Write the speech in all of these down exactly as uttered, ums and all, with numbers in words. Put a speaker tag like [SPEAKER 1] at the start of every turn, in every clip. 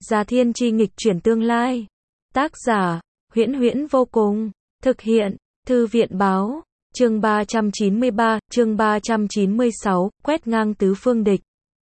[SPEAKER 1] Gia Thiên Chi nghịch chuyển tương lai. Tác giả, Huyễn Huyễn vô cùng. Thực hiện, Thư viện báo. Chương ba trăm chín mươi ba, chương ba trăm chín mươi sáu, quét ngang tứ phương địch.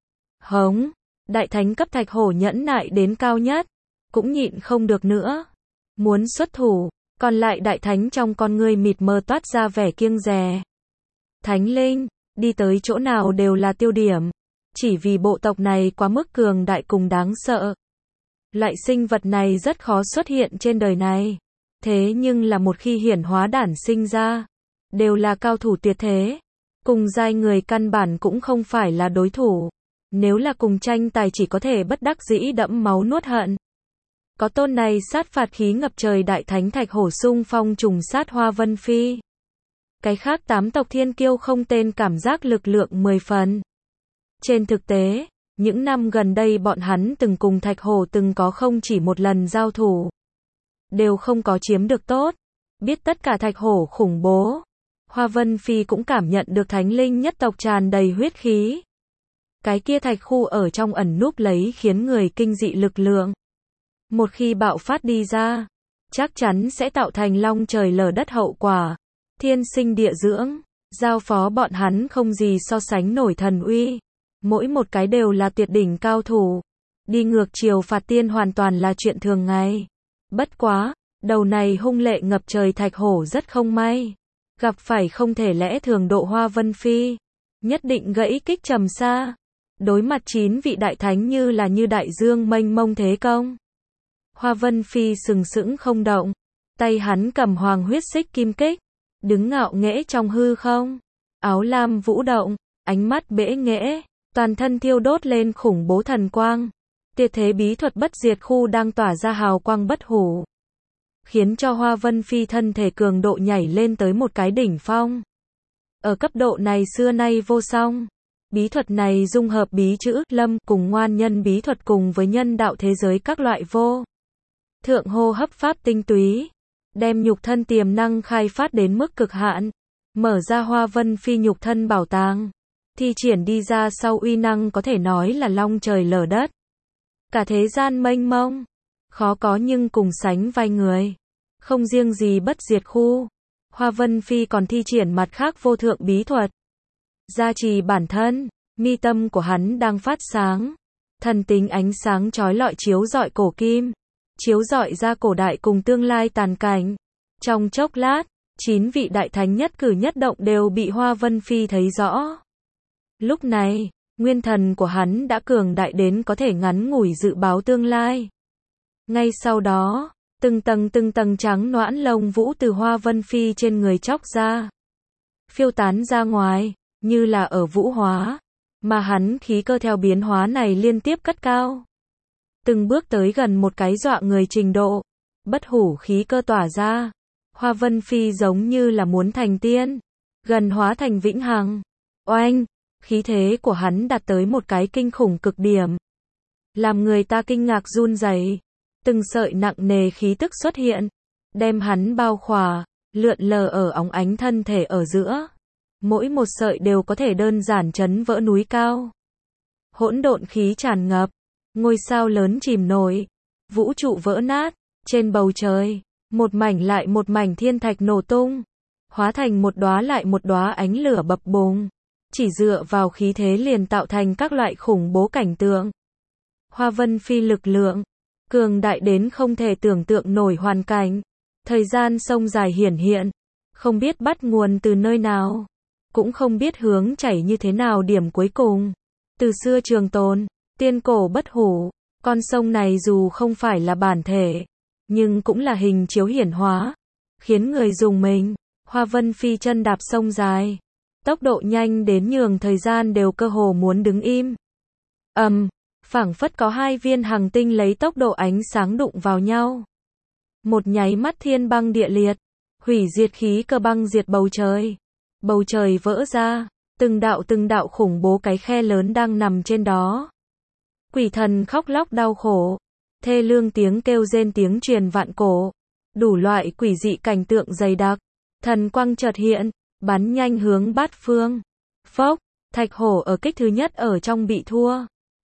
[SPEAKER 1] Hống, đại thánh cấp thạch hổ nhẫn nại đến cao nhất, cũng nhịn không được nữa. Muốn xuất thủ, còn lại đại thánh trong con ngươi mịt mờ toát ra vẻ kiêng dè. Thánh linh, đi tới chỗ nào đều là tiêu điểm. Chỉ vì bộ tộc này quá mức cường đại cùng đáng sợ. Loại sinh vật này rất khó xuất hiện trên đời này. Thế nhưng là một khi hiển hóa đản sinh ra, đều là cao thủ tuyệt thế. Cùng giai người căn bản cũng không phải là đối thủ. Nếu là cùng tranh tài chỉ có thể bất đắc dĩ đẫm máu nuốt hận. Có tôn này sát phạt khí ngập trời đại thánh thạch hổ xung phong trùng sát Hoa Vân Phi. Cái khác tám tộc thiên kiêu không tên cảm giác lực lượng mười phần. Trên thực tế, những năm gần đây bọn hắn từng cùng thạch hổ từng có không chỉ một lần giao thủ. Đều không có chiếm được tốt. Biết tất cả thạch hổ khủng bố. Hoa Vân Phi cũng cảm nhận được thánh linh nhất tộc tràn đầy huyết khí. Cái kia thạch khu ở trong ẩn núp lấy khiến người kinh dị lực lượng. Một khi bạo phát đi ra, chắc chắn sẽ tạo thành long trời lở đất hậu quả. Thiên sinh địa dưỡng, giao phó bọn hắn không gì so sánh nổi thần uy. Mỗi một cái đều là tuyệt đỉnh cao thủ. Đi ngược chiều phạt tiên hoàn toàn là chuyện thường ngày. Bất quá, đầu này hung lệ ngập trời thạch hổ rất không may. Gặp phải không thể lẽ thường độ Hoa Vân Phi. Nhất định gãy kích trầm xa. Đối mặt chín vị đại thánh như là như đại dương mênh mông thế công. Hoa Vân Phi sừng sững không động. Tay hắn cầm hoàng huyết xích kim kích. Đứng ngạo nghễ trong hư không. Áo lam vũ động. Ánh mắt bẽ nghễ. Toàn thân thiêu đốt lên khủng bố thần quang. Tuyệt thế bí thuật bất diệt khu đang tỏa ra hào quang bất hủ. Khiến cho Hoa Vân Phi thân thể cường độ nhảy lên tới một cái đỉnh phong. Ở cấp độ này xưa nay vô song. Bí thuật này dung hợp bí chữ lâm cùng ngoan nhân bí thuật cùng với nhân đạo thế giới các loại vô. Thượng hô hấp pháp tinh túy. Đem nhục thân tiềm năng khai phát đến mức cực hạn. Mở ra Hoa Vân Phi nhục thân bảo tàng. Thi triển đi ra sau uy năng có thể nói là long trời lở đất. Cả thế gian mênh mông. Khó có nhưng cùng sánh vai người. Không riêng gì bất diệt khu. Hoa Vân Phi còn thi triển mặt khác vô thượng bí thuật. Gia trì bản thân, mi tâm của hắn đang phát sáng. Thần tính ánh sáng chói lọi chiếu rọi cổ kim. Chiếu rọi ra cổ đại cùng tương lai tàn cảnh. Trong chốc lát, chín vị đại thánh nhất cử nhất động đều bị Hoa Vân Phi thấy rõ. Lúc này, nguyên thần của hắn đã cường đại đến có thể ngắn ngủi dự báo tương lai. Ngay sau đó, từng tầng từng tầng trắng noãn lông vũ từ Hoa Vân Phi trên người chóc ra. Phiêu tán ra ngoài, như là ở vũ hóa. Mà hắn khí cơ theo biến hóa này liên tiếp cất cao. Từng bước tới gần một cái dọa người trình độ. Bất hủ khí cơ tỏa ra. Hoa Vân Phi giống như là muốn thành tiên. Gần hóa thành vĩnh hằng. Oanh! Khí thế của hắn đạt tới một cái kinh khủng cực điểm. Làm người ta kinh ngạc run rẩy. Từng sợi nặng nề khí tức xuất hiện. Đem hắn bao khỏa, lượn lờ ở óng ánh thân thể ở giữa. Mỗi một sợi đều có thể đơn giản chấn vỡ núi cao. Hỗn độn khí tràn ngập. Ngôi sao lớn chìm nổi. Vũ trụ vỡ nát. Trên bầu trời, một mảnh lại một mảnh thiên thạch nổ tung. Hóa thành một đóa lại một đóa ánh lửa bập bùng. Chỉ dựa vào khí thế liền tạo thành các loại khủng bố cảnh tượng. Hoa Vân Phi lực lượng. Cường đại đến không thể tưởng tượng nổi hoàn cảnh. Thời gian sông dài hiển hiện. Không biết bắt nguồn từ nơi nào. Cũng không biết hướng chảy như thế nào điểm cuối cùng. Từ xưa trường tồn, tiên cổ bất hủ. Con sông này dù không phải là bản thể. Nhưng cũng là hình chiếu hiển hóa. Khiến người dùng mình. Hoa Vân Phi chân đạp sông dài. Tốc độ nhanh đến nhường thời gian đều cơ hồ muốn đứng im. Ầm, um, phảng phất có hai viên hành tinh lấy tốc độ ánh sáng đụng vào nhau. Một nháy mắt thiên băng địa liệt, hủy diệt khí cơ băng diệt bầu trời. Bầu trời vỡ ra, từng đạo từng đạo khủng bố cái khe lớn đang nằm trên đó. Quỷ thần khóc lóc đau khổ, thê lương tiếng kêu rên tiếng truyền vạn cổ. Đủ loại quỷ dị cảnh tượng dày đặc, thần quang chợt hiện. Bắn nhanh hướng bát phương. Phốc, thạch hổ ở kích thứ nhất ở trong bị thua.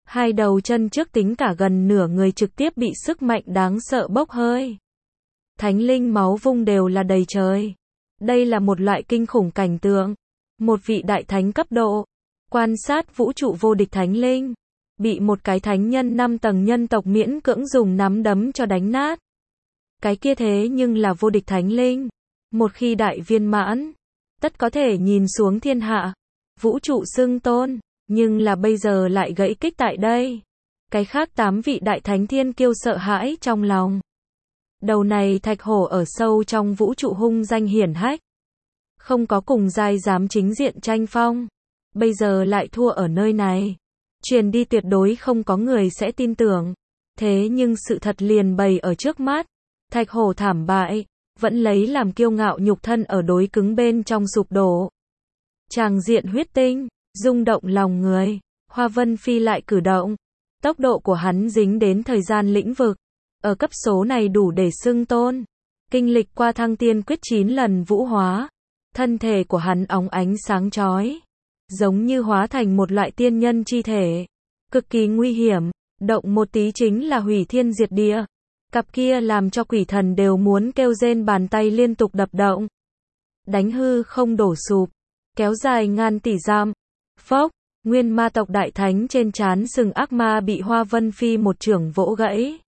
[SPEAKER 1] Hai đầu chân trước tính cả gần nửa người trực tiếp bị sức mạnh đáng sợ bốc hơi. Thánh linh máu vung đều là đầy trời. Đây là một loại kinh khủng cảnh tượng. Một vị đại thánh cấp độ, quan sát vũ trụ vô địch thánh linh, bị một cái thánh nhân năm tầng nhân tộc miễn cưỡng dùng nắm đấm cho đánh nát. Cái kia thế nhưng là vô địch thánh linh. Một khi đại viên mãn, tất có thể nhìn xuống thiên hạ, vũ trụ xưng tôn, nhưng là bây giờ lại gãy kích tại đây. Cái khác tám vị đại thánh thiên kiêu sợ hãi trong lòng. Đầu này thạch hổ ở sâu trong vũ trụ hung danh hiển hách. Không có cùng giai dám chính diện tranh phong. Bây giờ lại thua ở nơi này. Truyền đi tuyệt đối không có người sẽ tin tưởng. Thế nhưng sự thật liền bày ở trước mắt. Thạch hổ thảm bại, vẫn lấy làm kiêu ngạo nhục thân ở đối cứng bên trong sụp đổ. Tràng diện huyết tinh, rung động lòng người. Hoa Vân Phi lại cử động. Tốc độ của hắn dính đến thời gian lĩnh vực. Ở cấp số này đủ để xưng tôn. Kinh lịch qua thăng tiên quyết chín lần vũ hóa. Thân thể của hắn óng ánh sáng chói. Giống như hóa thành một loại tiên nhân chi thể. Cực kỳ nguy hiểm. Động một tí chính là hủy thiên diệt địa. Cặp kia làm cho quỷ thần đều muốn kêu rên, bàn tay liên tục đập động. Đánh hư không đổ sụp. Kéo dài ngàn tỷ dặm. Phốc. Nguyên ma tộc đại thánh trên trán sừng ác ma bị Hoa Vân Phi một chưởng vỗ gãy.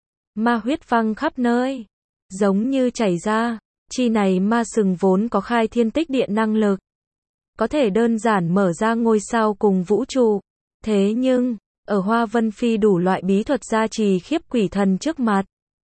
[SPEAKER 1] Ma huyết văng khắp nơi. Giống như chảy ra. Chi này ma sừng vốn có khai thiên tích địa năng lực. Có thể đơn giản mở ra ngôi sao cùng vũ trụ. Thế nhưng, ở Hoa Vân Phi đủ loại bí thuật gia trì khiếp quỷ thần trước mặt.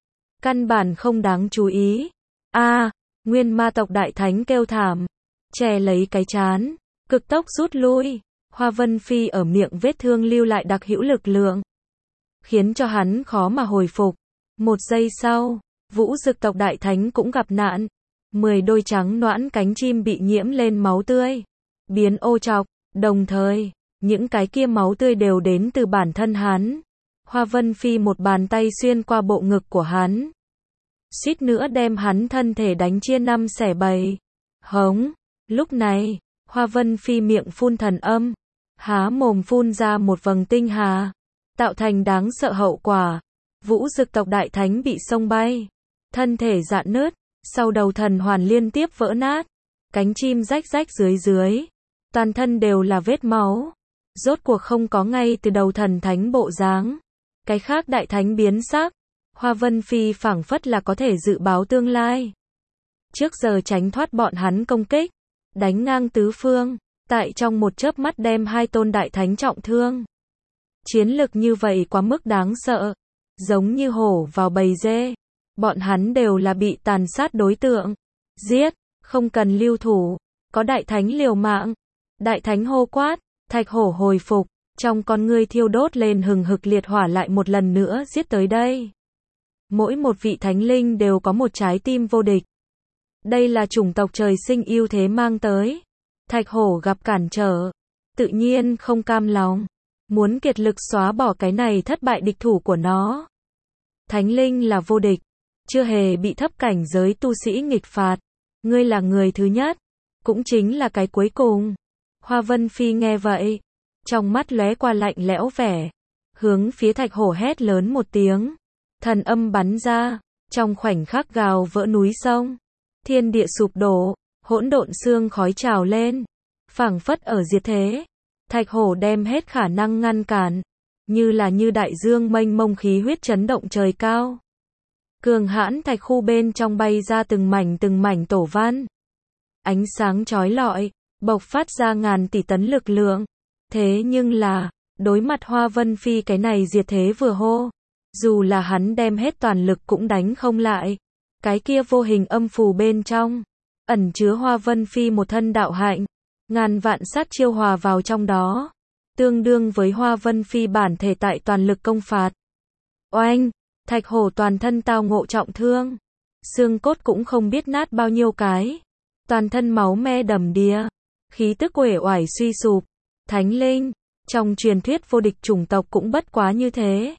[SPEAKER 1] Căn bản không đáng chú ý. A, à, nguyên ma tộc đại thánh kêu thảm. Che lấy cái chán. Cực tốc rút lui. Hoa Vân Phi ở miệng vết thương lưu lại đặc hữu lực lượng. Khiến cho hắn khó mà hồi phục. Một giây sau, vũ dực tộc đại thánh cũng gặp nạn. Mười đôi trắng noãn cánh chim bị nhiễm lên máu tươi. Biến ô trọc. Đồng thời, những cái kia máu tươi đều đến từ bản thân hắn. Hoa Vân Phi một bàn tay xuyên qua bộ ngực của hắn. Suýt nữa đem hắn thân thể đánh chia năm xẻ bảy. Hống. Lúc này, Hoa Vân Phi miệng phun thần âm. Há mồm phun ra một vầng tinh hà. Tạo thành đáng sợ hậu quả. Vũ dực tộc đại thánh bị xông bay. Thân thể rạn nứt. Sau đầu thần hoàn liên tiếp vỡ nát. Cánh chim rách rách dưới dưới. Toàn thân đều là vết máu. Rốt cuộc không có ngay từ đầu thần thánh bộ dáng. Cái khác đại thánh biến sắc. Hoa Vân Phi phảng phất là có thể dự báo tương lai. Trước giờ tránh thoát bọn hắn công kích. Đánh ngang tứ phương. Tại trong một chớp mắt đem hai tôn đại thánh trọng thương. Chiến lực như vậy quá mức đáng sợ. Giống như hổ vào bầy dê. Bọn hắn đều là bị tàn sát đối tượng. Giết, không cần lưu thủ. Có đại thánh liều mạng. Đại thánh hô quát, thạch hổ hồi phục. Trong con ngươi thiêu đốt lên hừng hực liệt hỏa lại một lần nữa giết tới đây. Mỗi một vị thánh linh đều có một trái tim vô địch. Đây là chủng tộc trời sinh ưu thế mang tới. Thạch hổ gặp cản trở. Tự nhiên không cam lòng. Muốn kiệt lực xóa bỏ cái này thất bại địch thủ của nó. Thánh linh là vô địch. Chưa hề bị thấp cảnh giới tu sĩ nghịch phạt. Ngươi là người thứ nhất. Cũng chính là cái cuối cùng. Hoa Vân Phi nghe vậy. Trong mắt lóe qua lạnh lẽo vẻ. Hướng phía thạch hổ hét lớn một tiếng. Thần âm bắn ra. Trong khoảnh khắc gào vỡ núi sông. Thiên địa sụp đổ. Hỗn độn xương khói trào lên. Phảng phất ở diệt thế. Thạch hổ đem hết khả năng ngăn cản. Như là như đại dương mênh mông khí huyết chấn động trời cao. Cường hãn thạch khu bên trong bay ra từng mảnh từng mảnh tổ văn. Ánh sáng chói lọi. Bộc phát ra ngàn tỷ tấn lực lượng. Thế nhưng là, đối mặt Hoa Vân Phi cái này diệt thế vừa hô. Dù là hắn đem hết toàn lực cũng đánh không lại. Cái kia vô hình âm phù bên trong. Ẩn chứa Hoa Vân Phi một thân đạo hạnh. Ngàn vạn sát chiêu hòa vào trong đó. Tương đương với Hoa Vân Phi bản thể tại toàn lực công phạt. Oanh! Thạch hổ toàn thân tao ngộ trọng thương. Xương cốt cũng không biết nát bao nhiêu cái. Toàn thân máu me đầm đìa. Khí tức uể oải suy sụp. Thánh linh. Trong truyền thuyết vô địch chủng tộc cũng bất quá như thế.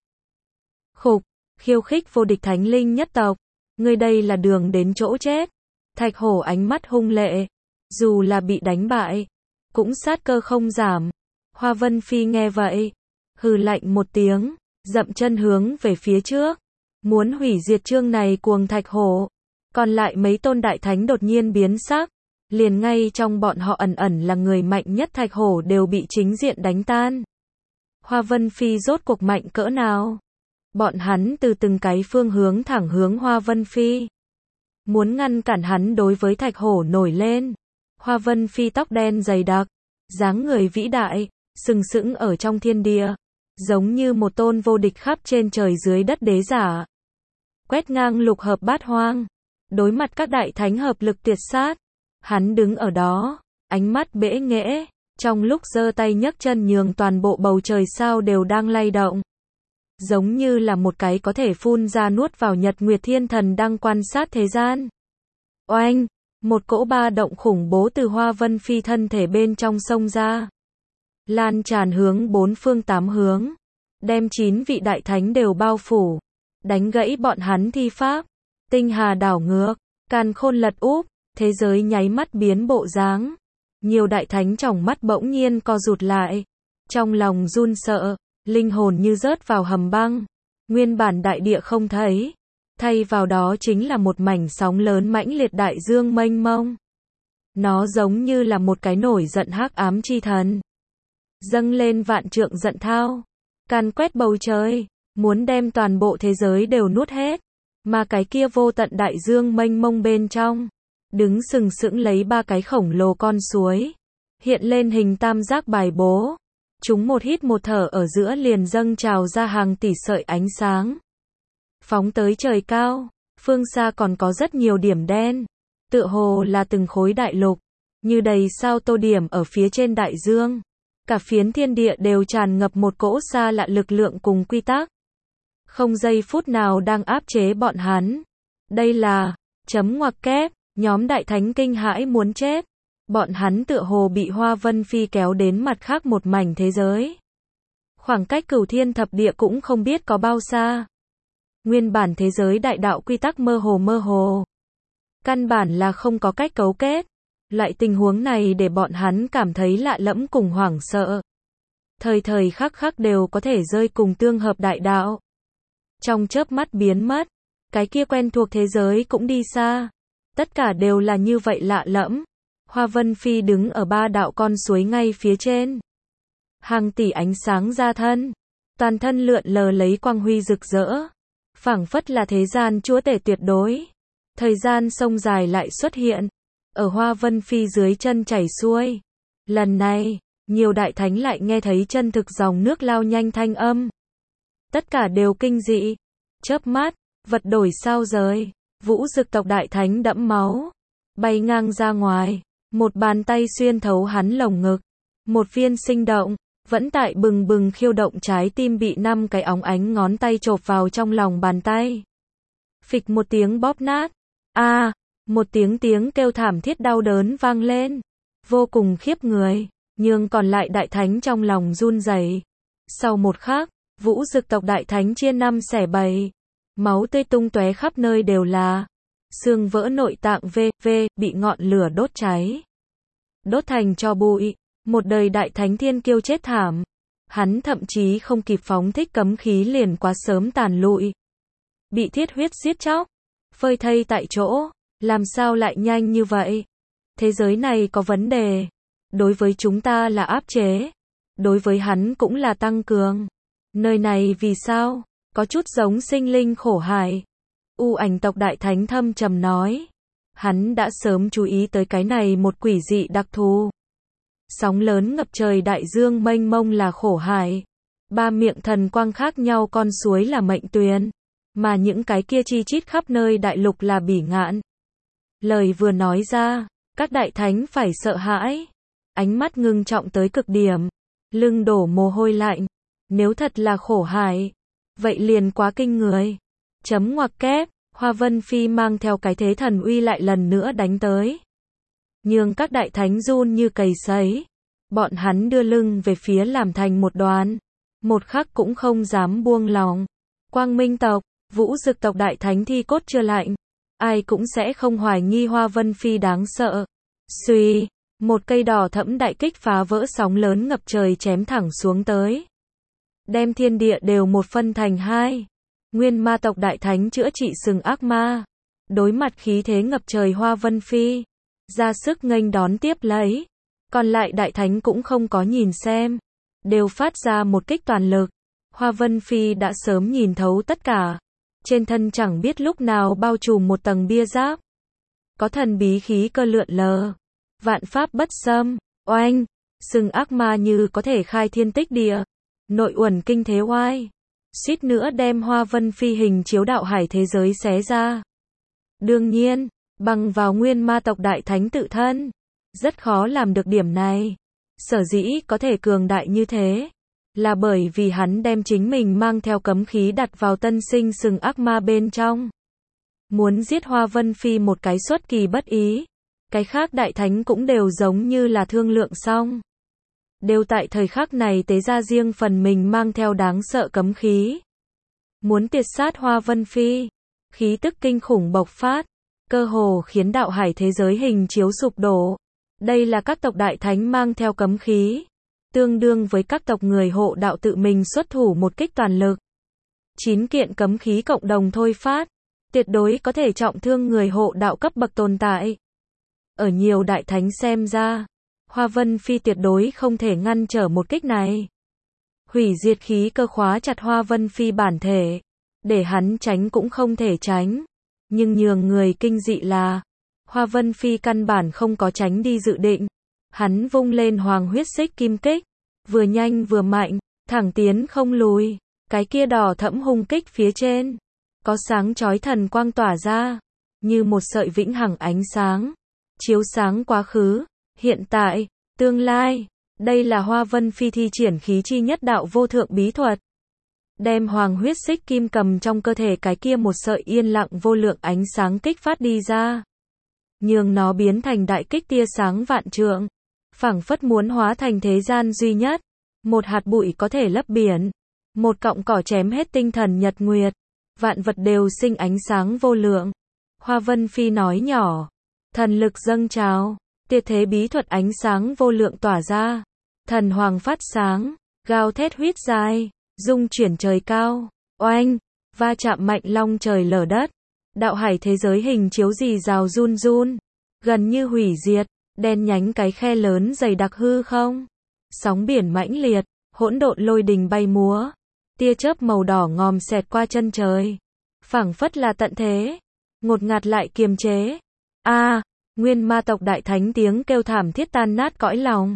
[SPEAKER 1] Khục. Khiêu khích vô địch thánh linh nhất tộc. Ngươi đây là đường đến chỗ chết. Thạch hổ ánh mắt hung lệ. Dù là bị đánh bại. Cũng sát cơ không giảm. Hoa Vân Phi nghe vậy. hừ lạnh một tiếng, dậm chân hướng về phía trước, muốn hủy diệt chương này cuồng thạch hổ. Còn lại mấy tôn đại thánh đột nhiên biến sắc, liền ngay trong bọn họ ẩn ẩn là người mạnh nhất thạch hổ đều bị chính diện đánh tan. Hoa Vân Phi rốt cuộc mạnh cỡ nào? Bọn hắn từ từng cái phương hướng thẳng hướng Hoa Vân Phi, muốn ngăn cản hắn đối với thạch hổ nổi lên. Hoa Vân Phi tóc đen dày đặc, dáng người vĩ đại, sừng sững ở trong thiên địa, giống như một tôn vô địch khắp trên trời dưới đất đế giả. Quét ngang lục hợp bát hoang, đối mặt các đại thánh hợp lực tuyệt sát, hắn đứng ở đó, ánh mắt bẽ nghễ, trong lúc giơ tay nhấc chân nhường toàn bộ bầu trời sao đều đang lay động. Giống như là một cái có thể phun ra nuốt vào nhật nguyệt thiên thần đang quan sát thế gian. Oanh! Một cỗ ba động khủng bố từ Hoa Vân Phi thân thể bên trong sông ra, lan tràn hướng bốn phương tám hướng, đem chín vị đại thánh đều bao phủ, đánh gãy bọn hắn thi pháp. Tinh hà đảo ngược, càn khôn lật úp, thế giới nháy mắt biến bộ dáng. Nhiều đại thánh trong mắt bỗng nhiên co rụt lại, trong lòng run sợ, linh hồn như rớt vào hầm băng. Nguyên bản đại địa không thấy, thay vào đó chính là một mảnh sóng lớn mãnh liệt đại dương mênh mông. Nó giống như là một cái nổi giận hắc ám chi thần, dâng lên vạn trượng giận thao, càn quét bầu trời, muốn đem toàn bộ thế giới đều nuốt hết. Mà cái kia vô tận đại dương mênh mông bên trong, đứng sừng sững lấy ba cái khổng lồ con suối, hiện lên hình tam giác bài bố. Chúng một hít một thở ở giữa liền dâng trào ra hàng tỷ sợi ánh sáng, phóng tới trời cao. Phương xa còn có rất nhiều điểm đen, tựa hồ là từng khối đại lục, như đầy sao tô điểm ở phía trên đại dương. Cả phiến thiên địa đều tràn ngập một cỗ xa lạ lực lượng cùng quy tắc, không giây phút nào đang áp chế bọn hắn. Đây là chấm ngoặc kép, nhóm đại thánh kinh hãi muốn chết. Bọn hắn tựa hồ bị Hoa Vân Phi kéo đến mặt khác một mảnh thế giới. Khoảng cách cửu thiên thập địa cũng không biết có bao xa. Nguyên bản thế giới đại đạo quy tắc mơ hồ mơ hồ, căn bản là không có cách cấu kết. Loại tình huống này để bọn hắn cảm thấy lạ lẫm cùng hoảng sợ. Thời thời khắc khắc đều có thể rơi cùng tương hợp đại đạo. Trong chớp mắt biến mất, cái kia quen thuộc thế giới cũng đi xa. Tất cả đều là như vậy lạ lẫm. Hoa Vân Phi đứng ở ba đạo con suối ngay phía trên. Hàng tỷ ánh sáng ra thân, toàn thân lượn lờ lấy quang huy rực rỡ, phảng phất là thế gian chúa tể tuyệt đối. Thời gian sông dài lại xuất hiện, ở Hoa Vân Phi dưới chân chảy xuôi. Lần này, nhiều đại thánh lại nghe thấy chân thực dòng nước lao nhanh thanh âm. Tất cả đều kinh dị. Chớp mắt, vật đổi sao rời, Vũ Dực tộc đại thánh đẫm máu, bay ngang ra ngoài, một bàn tay xuyên thấu hắn lồng ngực, một viên sinh động, vẫn tại bừng bừng khiêu động trái tim bị năm cái óng ánh ngón tay chộp vào trong lòng bàn tay. Phịch một tiếng bóp nát, a, à, một tiếng tiếng kêu thảm thiết đau đớn vang lên, vô cùng khiếp người, nhưng còn lại đại thánh trong lòng run rẩy. Sau một khắc, Vũ Dực tộc đại thánh chia năm xẻ bảy, máu tươi tung tóe khắp nơi đều là, xương vỡ nội tạng v v bị ngọn lửa đốt cháy, đốt thành tro bụi. Một đời đại thánh thiên kiêu chết thảm, hắn thậm chí không kịp phóng thích cấm khí liền quá sớm tàn lụi, bị thiết huyết giết chóc, phơi thây tại chỗ. Làm sao lại nhanh như vậy? Thế giới này có vấn đề. Đối với chúng ta là áp chế, đối với hắn cũng là tăng cường. Nơi này vì sao? Có chút giống sinh linh khổ hải. U Ảnh tộc đại thánh thâm trầm nói. Hắn đã sớm chú ý tới cái này một quỷ dị đặc thù. Sóng lớn ngập trời đại dương mênh mông là khổ hải. Ba miệng thần quang khác nhau con suối là mệnh tuyền. Mà những cái kia chi chít khắp nơi đại lục là bỉ ngạn. Lời vừa nói ra, các đại thánh phải sợ hãi. Ánh mắt ngưng trọng tới cực điểm. Lưng đổ mồ hôi lạnh. Nếu thật là khổ hải, vậy liền quá kinh người. Chấm ngoặc kép, Hoa Vân Phi mang theo cái thế thần uy lại lần nữa đánh tới. Nhưng các đại thánh run như cầy sấy. Bọn hắn đưa lưng về phía làm thành một đoàn. Một khắc cũng không dám buông lòng. Quang Minh tộc, Vũ Dực tộc đại thánh thi cốt chưa lạnh. Ai cũng sẽ không hoài nghi Hoa Vân Phi đáng sợ. Xuy, một cây đỏ thẫm đại kích phá vỡ sóng lớn ngập trời chém thẳng xuống tới. đem thiên địa đều một phân thành hai. Nguyên ma tộc đại thánh chữa trị sừng ác ma, đối mặt khí thế ngập trời Hoa Vân Phi, ra sức nghênh đón tiếp lấy. Còn lại đại thánh cũng không có nhìn xem, đều phát ra một kích toàn lực. Hoa Vân Phi đã sớm nhìn thấu tất cả, trên thân chẳng biết lúc nào bao trùm một tầng bia giáp, có thần bí khí cơ lượn lờ, vạn pháp bất xâm. Oanh, sừng ác ma như có thể khai thiên tích địa, nội uẩn kinh thế oai, suýt nữa đem Hoa Vân Phi hình chiếu đạo hải thế giới xé ra. Đương nhiên, bằng vào nguyên ma tộc đại thánh tự thân, rất khó làm được điểm này. Sở dĩ có thể cường đại như thế, là bởi vì hắn đem chính mình mang theo cấm khí đặt vào tân sinh sừng ác ma bên trong. Muốn giết Hoa Vân Phi một cái xuất kỳ bất ý, cái khác đại thánh cũng đều giống như là thương lượng xong. Đều tại thời khắc này tế ra riêng phần mình mang theo đáng sợ cấm khí. Muốn tiệt sát Hoa Vân Phi, khí tức kinh khủng bộc phát, cơ hồ khiến đạo hải thế giới hình chiếu sụp đổ. Đây là các tộc đại thánh mang theo cấm khí, tương đương với các tộc người hộ đạo tự mình xuất thủ một kích toàn lực. Chín kiện cấm khí cộng đồng thôi phát, tuyệt đối có thể trọng thương người hộ đạo cấp bậc tồn tại. Ở nhiều đại thánh xem ra, Hoa Vân Phi tuyệt đối không thể ngăn trở một kích này. Hủy diệt khí cơ khóa chặt Hoa Vân Phi bản thể, để hắn tránh cũng không thể tránh. Nhưng nhường người kinh dị là, Hoa Vân Phi căn bản không có tránh đi dự định. Hắn vung lên hoàng huyết xích kim kích, vừa nhanh vừa mạnh, thẳng tiến không lùi. Cái kia đỏ thẫm hung kích phía trên, có sáng chói thần quang tỏa ra, như một sợi vĩnh hằng ánh sáng, chiếu sáng quá khứ, hiện tại, tương lai. Đây là Hoa Vân Phi thi triển khí chi nhất đạo vô thượng bí thuật. Đem hoàng huyết xích kim cầm trong cơ thể cái kia một sợi yên lặng vô lượng ánh sáng kích phát đi ra. Nhường nó biến thành đại kích tia sáng vạn trượng. Phảng phất muốn hóa thành thế gian duy nhất. Một hạt bụi có thể lấp biển. Một cọng cỏ chém hết tinh thần nhật nguyệt. Vạn vật đều sinh ánh sáng vô lượng. Hoa Vân Phi nói nhỏ. Thần lực dâng trào. Tiệt thế bí thuật ánh sáng vô lượng tỏa ra. Thần hoàng phát sáng. Gào thét huyết dài. Dung chuyển trời cao. Oanh. Va chạm mạnh long trời lở đất. Đạo hải thế giới hình chiếu rì rào run run. Gần như hủy diệt. Đen nhánh cái khe lớn dày đặc hư không. Sóng biển mãnh liệt. Hỗn độn lôi đình bay múa. Tia chớp màu đỏ ngòm xẹt qua chân trời. Phảng phất là tận thế. Ngột ngạt lại kiềm chế. A, à, nguyên ma tộc đại thánh tiếng kêu thảm thiết tan nát cõi lòng.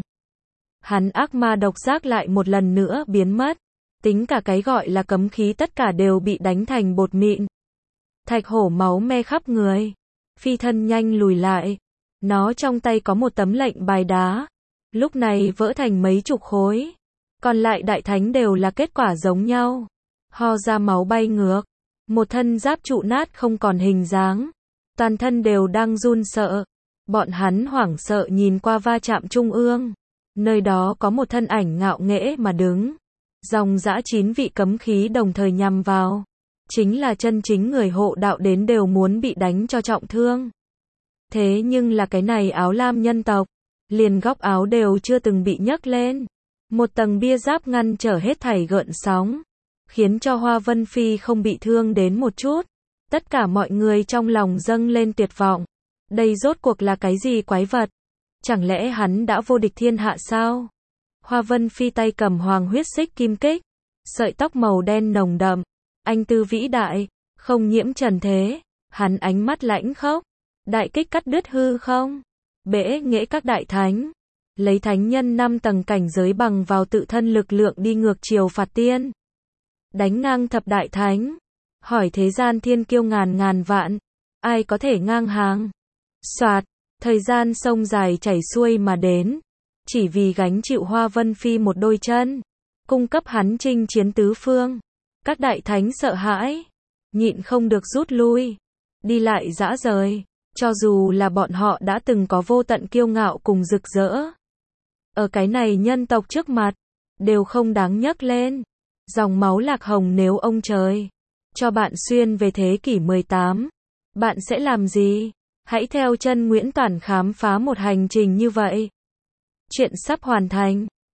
[SPEAKER 1] Hắn ác ma độc giác lại một lần nữa biến mất. Tính cả cái gọi là cấm khí tất cả đều bị đánh thành bột mịn. Thạch hổ máu me khắp người. Phi thân nhanh lùi lại. Nó trong tay có một tấm lệnh bài đá. Lúc này vỡ thành mấy chục khối. Còn lại đại thánh đều là kết quả giống nhau. Ho ra máu bay ngược. Một thân giáp trụ nát không còn hình dáng. Toàn thân đều đang run sợ. Bọn hắn hoảng sợ nhìn qua va chạm trung ương. Nơi đó có một thân ảnh ngạo nghễ mà đứng. Dòng dã chín vị cấm khí đồng thời nhằm vào. Chính là chân chính người hộ đạo đến đều muốn bị đánh cho trọng thương. Thế nhưng là cái này áo lam nhân tộc. Liền góc áo đều chưa từng bị nhấc lên. Một tầng bia giáp ngăn trở hết thảy gợn sóng. Khiến cho Hoa Vân Phi không bị thương đến một chút. Tất cả mọi người trong lòng dâng lên tuyệt vọng. Đây rốt cuộc là cái gì quái vật? Chẳng lẽ hắn đã vô địch thiên hạ sao? Hoa Vân Phi tay cầm hoàng huyết xích kim kích. Sợi tóc màu đen nồng đậm. Anh tư vĩ đại. Không nhiễm trần thế. Hắn ánh mắt lãnh khốc. Đại kích cắt đứt hư không. Bẽ nghệ các đại thánh. Lấy thánh nhân năm tầng cảnh giới bằng vào tự thân lực lượng đi ngược chiều phạt tiên. Đánh ngang thập đại thánh. Hỏi thế gian thiên kiêu ngàn ngàn vạn. Ai có thể ngang hàng? Soạt. Thời gian sông dài chảy xuôi mà đến. Chỉ vì gánh chịu Hoa Vân Phi một đôi chân. Cung cấp hắn chinh chiến tứ phương. Các đại thánh sợ hãi. Nhịn không được rút lui. Đi lại dã rời. Cho dù là bọn họ đã từng có vô tận kiêu ngạo cùng rực rỡ. Ở cái này nhân tộc trước mặt. Đều không đáng nhắc lên. Dòng máu lạc hồng nếu ông trời. Cho bạn xuyên về thế kỷ mười tám. Bạn sẽ làm gì? Hãy theo chân Nguyễn Toản khám phá một hành trình như vậy. Chuyện sắp hoàn thành.